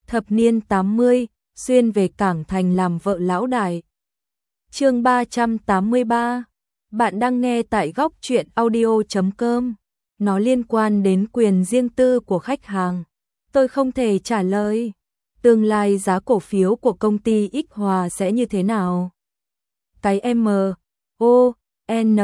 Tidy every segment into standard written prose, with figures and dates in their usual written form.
Thập niên 80, xuyên về Cảng Thành làm vợ lão đại. Chương 383. Bạn đang nghe tại góc truyện audio.com. Nó liên quan đến quyền riêng tư của khách hàng. Tôi không thể trả lời. Tương lai giá cổ phiếu của công ty X Hòa sẽ như thế nào? Cái M, O, N,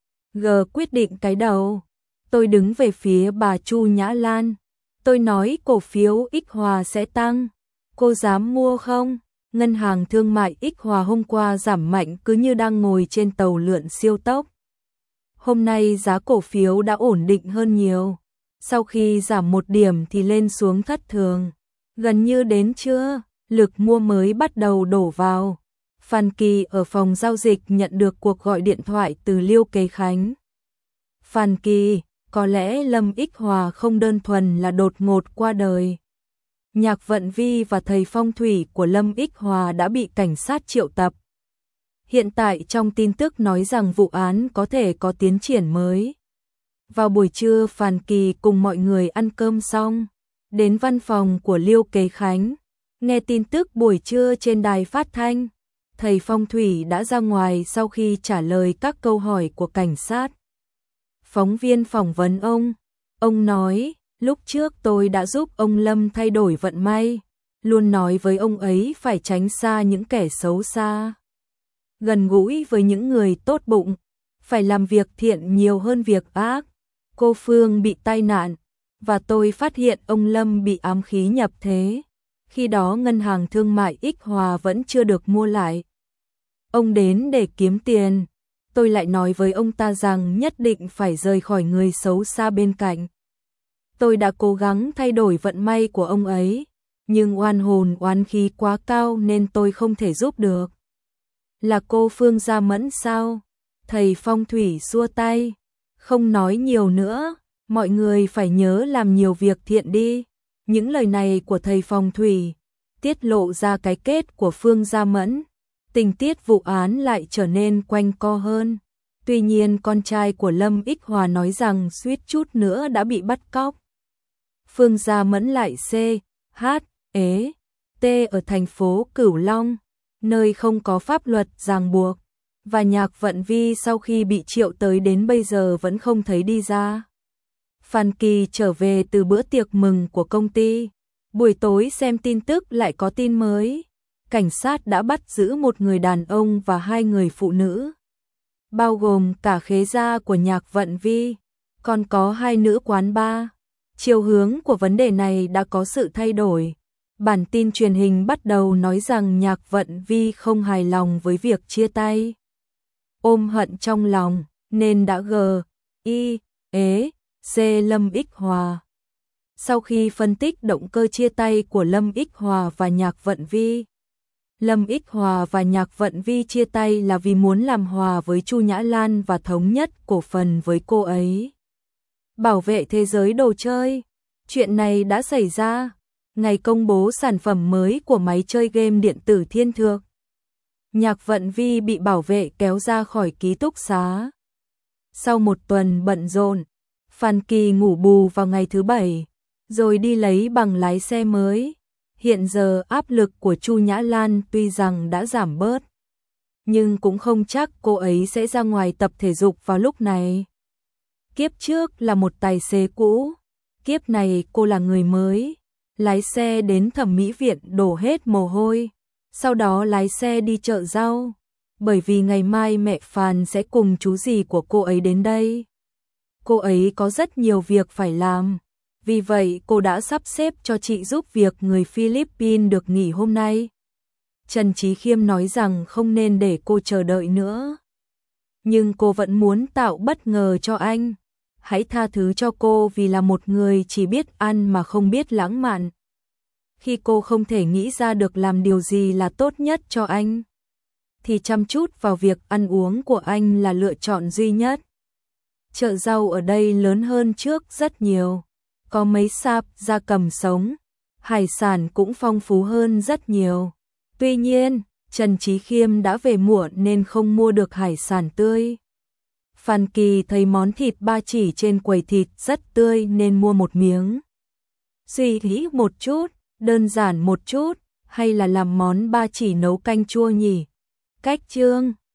G quyết định cái đầu. Tôi đứng về phía bà Chu Nhã Lan. Tôi nói cổ phiếu X Hòa sẽ tăng. Cô dám mua không? Ngân hàng thương mại X Hòa hôm qua giảm mạnh cứ như đang ngồi trên tàu lượn siêu tốc. Hôm nay giá cổ phiếu đã ổn định hơn nhiều. Sau khi giảm 1 điểm thì lên xuống thất thường. Gần như đến trưa, lực mua mới bắt đầu đổ vào. Phan Kỳ ở phòng giao dịch nhận được cuộc gọi điện thoại từ Liêu Kế Khánh. Phan Kỳ, có lẽ Lâm X Hòa không đơn thuần là đột ngột qua đời. Nhạc Vận Vi và thầy phong thủy của Lâm X Hòa đã bị cảnh sát triệu tập. Hiện tại trong tin tức nói rằng vụ án có thể có tiến triển mới. Vào buổi trưa Phan Kỳ cùng mọi người ăn cơm xong, đến văn phòng của Liêu Kế Khánh, nghe tin tức buổi trưa trên đài phát thanh. Thầy phong thủy đã ra ngoài sau khi trả lời các câu hỏi của cảnh sát. Phóng viên phỏng vấn ông nói, lúc trước tôi đã giúp ông Lâm thay đổi vận may, luôn nói với ông ấy phải tránh xa những kẻ xấu xa, gần gũi với những người tốt bụng, phải làm việc thiện nhiều hơn việc ác. Cô Phương bị tai nạn, và tôi phát hiện ông Lâm bị ám khí nhập thế. Khi đó ngân hàng thương mại X Hòa vẫn chưa được mua lại. Ông đến để kiếm tiền. Tôi lại nói với ông ta rằng nhất định phải rời khỏi người xấu xa bên cạnh. Tôi đã cố gắng thay đổi vận may của ông ấy, nhưng oan hồn oán khí quá cao nên tôi không thể giúp được. Là cô Phương Gia Mẫn sao? Thầy phong thủy xua tay, không nói nhiều nữa, mọi người phải nhớ làm nhiều việc thiện đi. Những lời này của thầy phong thủy tiết lộ ra cái kết của Phương Gia Mẫn. Tình tiết vụ án lại trở nên quanh co hơn. Tuy nhiên con trai của Lâm X Hòa nói rằng suýt chút nữa đã bị bắt cóc. Phương Gia Mẫn lại C, H, E, T ở thành phố Cửu Long, nơi không có pháp luật ràng buộc, và Nhạc Vận Vi sau khi bị triệu tới đến bây giờ vẫn không thấy đi ra. Phan Kỳ trở về từ bữa tiệc mừng của công ty. Buổi tối xem tin tức lại có tin mới. Cảnh sát đã bắt giữ một người đàn ông và 2 người phụ nữ, bao gồm cả khế gia của Nhạc Vận Vi, còn có 2 nữ quán bar. Chiều hướng của vấn đề này đã có sự thay đổi. Bản tin truyền hình bắt đầu nói rằng Nhạc Vận Vi không hài lòng với việc chia tay, ôm hận trong lòng nên đã C Lâm X Hòa. Sau khi phân tích động cơ chia tay của Lâm X Hòa và Nhạc Vận Vi, Lâm X Hòa và Nhạc Vận Vi chia tay là vì muốn làm hòa với Chu Nhã Lan và thống nhất cổ phần với cô ấy. Bảo vệ thế giới đồ chơi. Chuyện này đã xảy ra ngày công bố sản phẩm mới của máy chơi game điện tử Thiên Thượng. Nhạc Vận Vi bị bảo vệ kéo ra khỏi ký túc xá. Sau một tuần bận rộn, Phan Kỳ ngủ bù vào ngày thứ 7, rồi đi lấy bằng lái xe mới. Hiện giờ áp lực của Chu Nhã Lan tuy rằng đã giảm bớt, nhưng cũng không chắc cô ấy sẽ ra ngoài tập thể dục vào lúc này. Kiếp trước là một tài xế cũ, kiếp này cô là người mới, lái xe đến thẩm mỹ viện đổ hết mồ hôi, sau đó lái xe đi chợ rau, bởi vì ngày mai mẹ Phan sẽ cùng chú dì của cô ấy đến đây. Cô ấy có rất nhiều việc phải làm. Vì vậy cô đã sắp xếp cho chị giúp việc người Philippines được nghỉ hôm nay. Trần Chí Khiêm nói rằng không nên để cô chờ đợi nữa. Nhưng cô vẫn muốn tạo bất ngờ cho anh. Hãy tha thứ cho cô vì là một người chỉ biết ăn mà không biết lãng mạn. Khi cô không thể nghĩ ra được làm điều gì là tốt nhất cho anh, thì chăm chút vào việc ăn uống của anh là lựa chọn duy nhất. Chợ rau ở đây lớn hơn trước rất nhiều. Có mấy sạp gia cầm sống, hải sản cũng phong phú hơn rất nhiều. Tuy nhiên, Trần Chí Khiêm đã về muộn nên không mua được hải sản tươi. Phan Kỳ thấy món thịt ba chỉ trên quầy thịt rất tươi nên mua một miếng. Suy nghĩ một chút, đơn giản một chút, hay là làm món ba chỉ nấu canh chua nhỉ? Cách chương